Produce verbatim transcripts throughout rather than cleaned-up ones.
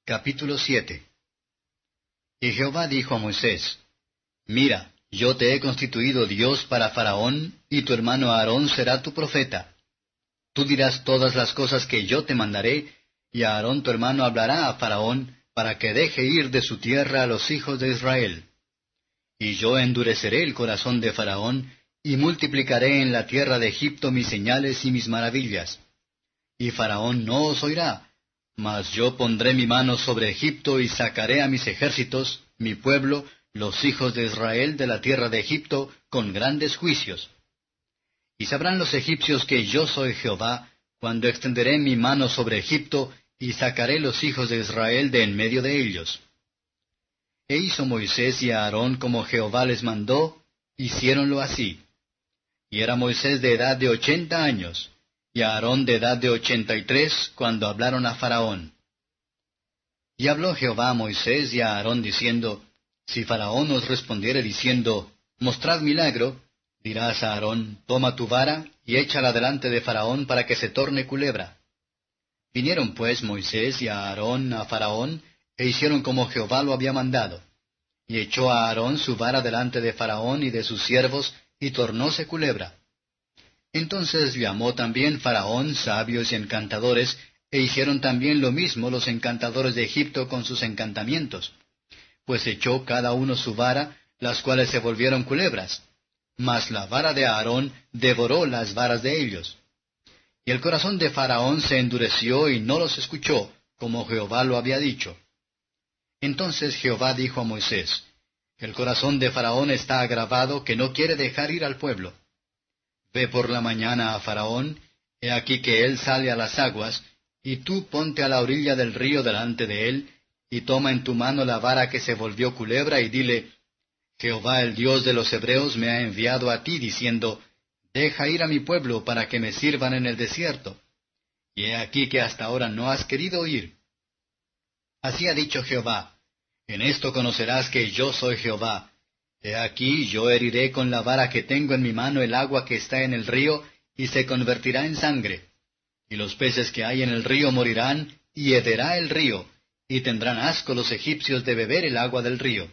Capítulo siete. Y Jehová dijo a Moisés, Mira, yo te he constituido Dios para Faraón, y tu hermano Aarón será tu profeta. Tú dirás todas las cosas que yo te mandaré, y Aarón tu hermano hablará a Faraón, para que deje ir de su tierra a los hijos de Israel. Y yo endureceré el corazón de Faraón, y multiplicaré en la tierra de Egipto mis señales y mis maravillas. Y Faraón no os oirá, mas yo pondré mi mano sobre Egipto y sacaré a mis ejércitos, mi pueblo, los hijos de Israel de la tierra de Egipto, con grandes juicios. Y sabrán los egipcios que yo soy Jehová, cuando extenderé mi mano sobre Egipto, y sacaré los hijos de Israel de en medio de ellos. E hizo Moisés y Aarón como Jehová les mandó, hiciéronlo así. Y era Moisés de edad de ochenta años, y Aarón de edad de ochenta y tres, cuando hablaron a Faraón. Y habló Jehová a Moisés y a Aarón diciendo, Si Faraón os respondiere diciendo, Mostrad milagro, dirás a Aarón, Toma tu vara, y échala delante de Faraón para que se torne culebra. Vinieron pues Moisés y Aarón a Faraón, e hicieron como Jehová lo había mandado. Y echó a Aarón su vara delante de Faraón y de sus siervos, y tornóse culebra. Entonces llamó también Faraón sabios y encantadores, e hicieron también lo mismo los encantadores de Egipto con sus encantamientos. Pues echó cada uno su vara, las cuales se volvieron culebras. Mas la vara de Aarón devoró las varas de ellos. Y el corazón de Faraón se endureció y no los escuchó, como Jehová lo había dicho. Entonces Jehová dijo a Moisés, El corazón de Faraón está agravado, que no quiere dejar ir al pueblo. Ve por la mañana a Faraón, he aquí que él sale a las aguas, y tú ponte a la orilla del río delante de él, y toma en tu mano la vara que se volvió culebra, y dile, Jehová el Dios de los Hebreos me ha enviado a ti, diciendo, Deja ir a mi pueblo para que me sirvan en el desierto. Y he aquí que hasta ahora no has querido ir. Así ha dicho Jehová, En esto conocerás que yo soy Jehová. He aquí yo heriré con la vara que tengo en mi mano el agua que está en el río, y se convertirá en sangre. Y los peces que hay en el río morirán, y hederá el río, y tendrán asco los egipcios de beber el agua del río.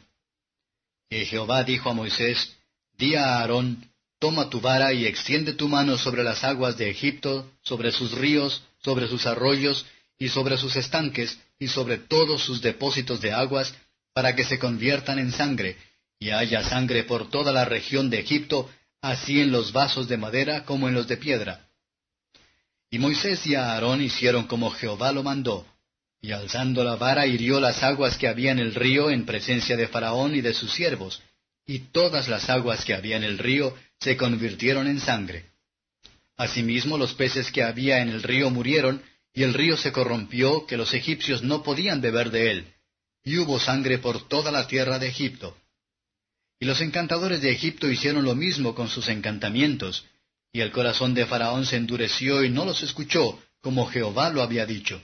Y Jehová dijo a Moisés, Di a Aarón, toma tu vara y extiende tu mano sobre las aguas de Egipto, sobre sus ríos, sobre sus arroyos, y sobre sus estanques, y sobre todos sus depósitos de aguas, para que se conviertan en sangre, y haya sangre por toda la región de Egipto, así en los vasos de madera como en los de piedra. Y Moisés y Aarón hicieron como Jehová lo mandó, y alzando la vara hirió las aguas que había en el río en presencia de Faraón y de sus siervos, y todas las aguas que había en el río se convirtieron en sangre. Asimismo los peces que había en el río murieron, y el río se corrompió, que los egipcios no podían beber de él, y hubo sangre por toda la tierra de Egipto. Y los encantadores de Egipto hicieron lo mismo con sus encantamientos, y el corazón de Faraón se endureció y no los escuchó, como Jehová lo había dicho.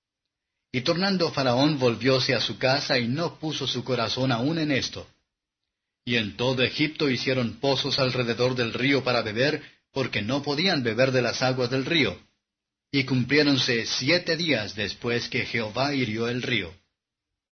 Y tornando Faraón volvióse a su casa y no puso su corazón aún en esto. Y en todo Egipto hicieron pozos alrededor del río para beber, porque no podían beber de las aguas del río. Y cumpliéronse siete días después que Jehová hirió el río.